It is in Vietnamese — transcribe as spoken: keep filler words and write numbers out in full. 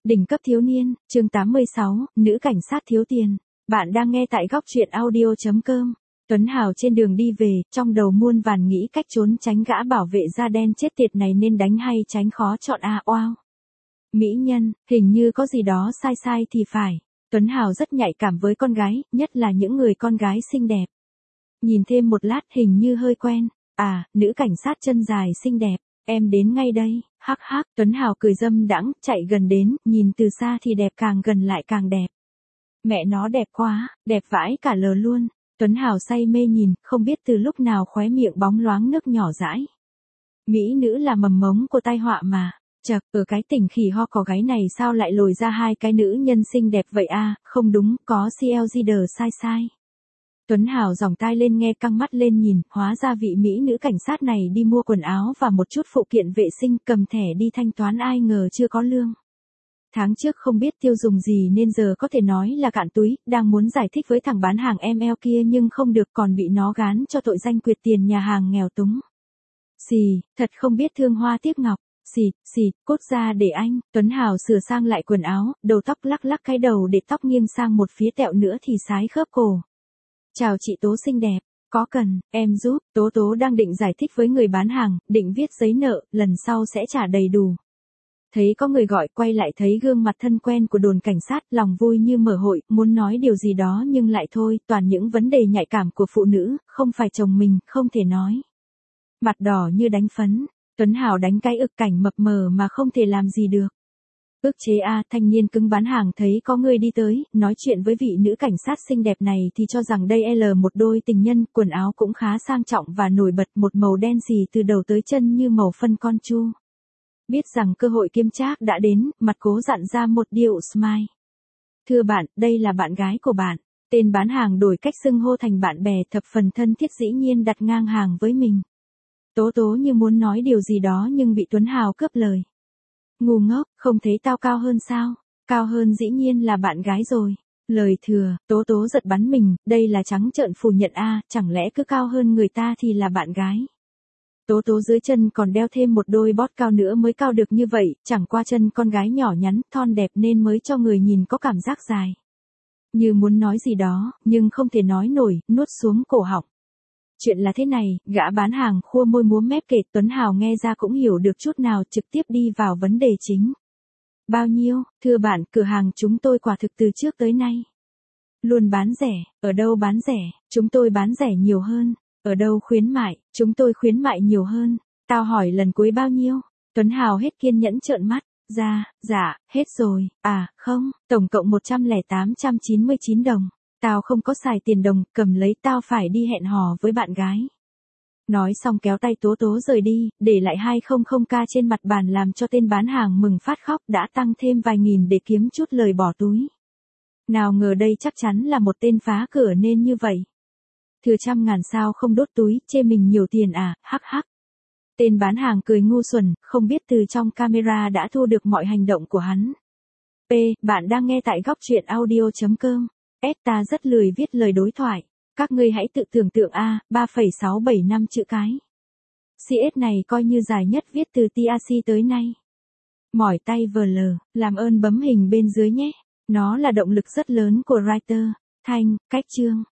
Đỉnh cấp thiếu niên, chương tám mươi sáu, nữ cảnh sát thiếu tiền. Bạn đang nghe tại góc truyện audio chấm com. Tuấn Hào trên đường đi về, trong đầu muôn vàn nghĩ cách trốn tránh gã bảo vệ da đen chết tiệt này nên đánh hay tránh khó chọn a oao. Mỹ nhân, hình như có gì đó sai sai thì phải. Tuấn Hào rất nhạy cảm với con gái, nhất là những người con gái xinh đẹp. Nhìn thêm một lát hình như hơi quen. À, nữ cảnh sát chân dài xinh đẹp. Em đến ngay đây, hắc hắc, Tuấn Hào cười dâm đãng, chạy gần đến, nhìn từ xa thì đẹp, càng gần lại càng đẹp. Mẹ nó đẹp quá, đẹp vãi cả lờ luôn. Tuấn Hào say mê nhìn, không biết từ lúc nào khóe miệng bóng loáng nước nhỏ dãi. Mỹ nữ là mầm mống của tai họa mà. Chật, ở cái tỉnh khỉ ho có gáy này sao lại lồi ra hai cái nữ nhân xinh đẹp vậy a? Không đúng, có xê lờ giê đờ sai sai. Tuấn Hào giòng tai lên nghe, căng mắt lên nhìn, hóa ra vị Mỹ nữ cảnh sát này đi mua quần áo và một chút phụ kiện vệ sinh, cầm thẻ đi thanh toán, ai ngờ chưa có lương. Tháng trước không biết tiêu dùng gì nên giờ có thể nói là cạn túi, đang muốn giải thích với thằng bán hàng em lờ kia nhưng không được, còn bị nó gán cho tội danh quyệt tiền nhà hàng nghèo túng. Xì, thật không biết thương hoa tiếc ngọc. Xì, xì, cút ra để anh. Tuấn Hào sửa sang lại quần áo, đầu tóc lắc lắc cái đầu để tóc nghiêng sang một phía, tẹo nữa thì sái khớp cổ. Chào chị Tố xinh đẹp, có cần em giúp? Tố Tố đang định giải thích với người bán hàng, định viết giấy nợ, lần sau sẽ trả đầy đủ. Thấy có người gọi, quay lại thấy gương mặt thân quen của đồn cảnh sát, lòng vui như mở hội, muốn nói điều gì đó nhưng lại thôi, toàn những vấn đề nhạy cảm của phụ nữ, không phải chồng mình, không thể nói. Mặt đỏ như đánh phấn, Tuấn Hào đánh cái ực cảnh mập mờ mà không thể làm gì được. Ước chế a, thanh niên cứng bán hàng thấy có người đi tới, nói chuyện với vị nữ cảnh sát xinh đẹp này thì cho rằng đây là một đôi tình nhân, quần áo cũng khá sang trọng và nổi bật, một màu đen xì từ đầu tới chân như màu phân con chu. Biết rằng cơ hội kiếm trác đã đến, mặt cố dặn ra một điệu smile. Thưa bạn, đây là bạn gái của bạn. Tên bán hàng đổi cách xưng hô thành bạn bè, thập phần thân thiết, dĩ nhiên đặt ngang hàng với mình. Tố Tố như muốn nói điều gì đó nhưng bị Tuấn Hào cướp lời. Ngu ngốc, không thấy tao cao hơn sao? Cao hơn dĩ nhiên là bạn gái rồi. Lời thừa, Tố Tố giật bắn mình, đây là trắng trợn phủ nhận a, chẳng lẽ cứ cao hơn người ta thì là bạn gái. Tố Tố dưới chân còn đeo thêm một đôi bót cao nữa mới cao được như vậy, chẳng qua chân con gái nhỏ nhắn, thon đẹp nên mới cho người nhìn có cảm giác dài. Như muốn nói gì đó, nhưng không thể nói nổi, nuốt xuống cổ họng. Chuyện là thế này, gã bán hàng khua môi múa mép kể, Tuấn Hào nghe ra cũng hiểu được chút nào, trực tiếp đi vào vấn đề chính. Bao nhiêu? Thưa bạn, cửa hàng chúng tôi quả thực từ trước tới nay luôn bán rẻ. Ở đâu bán rẻ? Chúng tôi bán rẻ nhiều hơn. Ở đâu khuyến mại? Chúng tôi khuyến mại nhiều hơn. Tao hỏi lần cuối bao nhiêu? Tuấn Hào hết kiên nhẫn trợn mắt. Ra, dạ, hết rồi. À, không, tổng cộng một trăm lẻ tám trăm chín mươi chín đồng. Tao không có xài tiền đồng, cầm lấy, tao phải đi hẹn hò với bạn gái. Nói xong kéo tay Tố Tố rời đi, để lại hai trăm k trên mặt bàn làm cho tên bán hàng mừng phát khóc, đã tăng thêm vài nghìn để kiếm chút lời bỏ túi. Nào ngờ đây chắc chắn là một tên phá cửa nên như vậy. Thừa trăm ngàn sao không đốt túi, chê mình nhiều tiền à, hắc hắc. Tên bán hàng cười ngu xuẩn, không biết từ trong camera đã thu được mọi hành động của hắn. P, bạn đang nghe tại góc truyện audio chấm com. S ta rất lười viết lời đối thoại. Các ngươi hãy tự tưởng tượng a, ba phẩy sáu bảy năm chữ cái. xê ét này coi như dài nhất viết từ tê a xê tới nay. Mỏi tay vờ lờ, làm ơn bấm hình bên dưới nhé. Nó là động lực rất lớn của writer. Thanh, cách chương.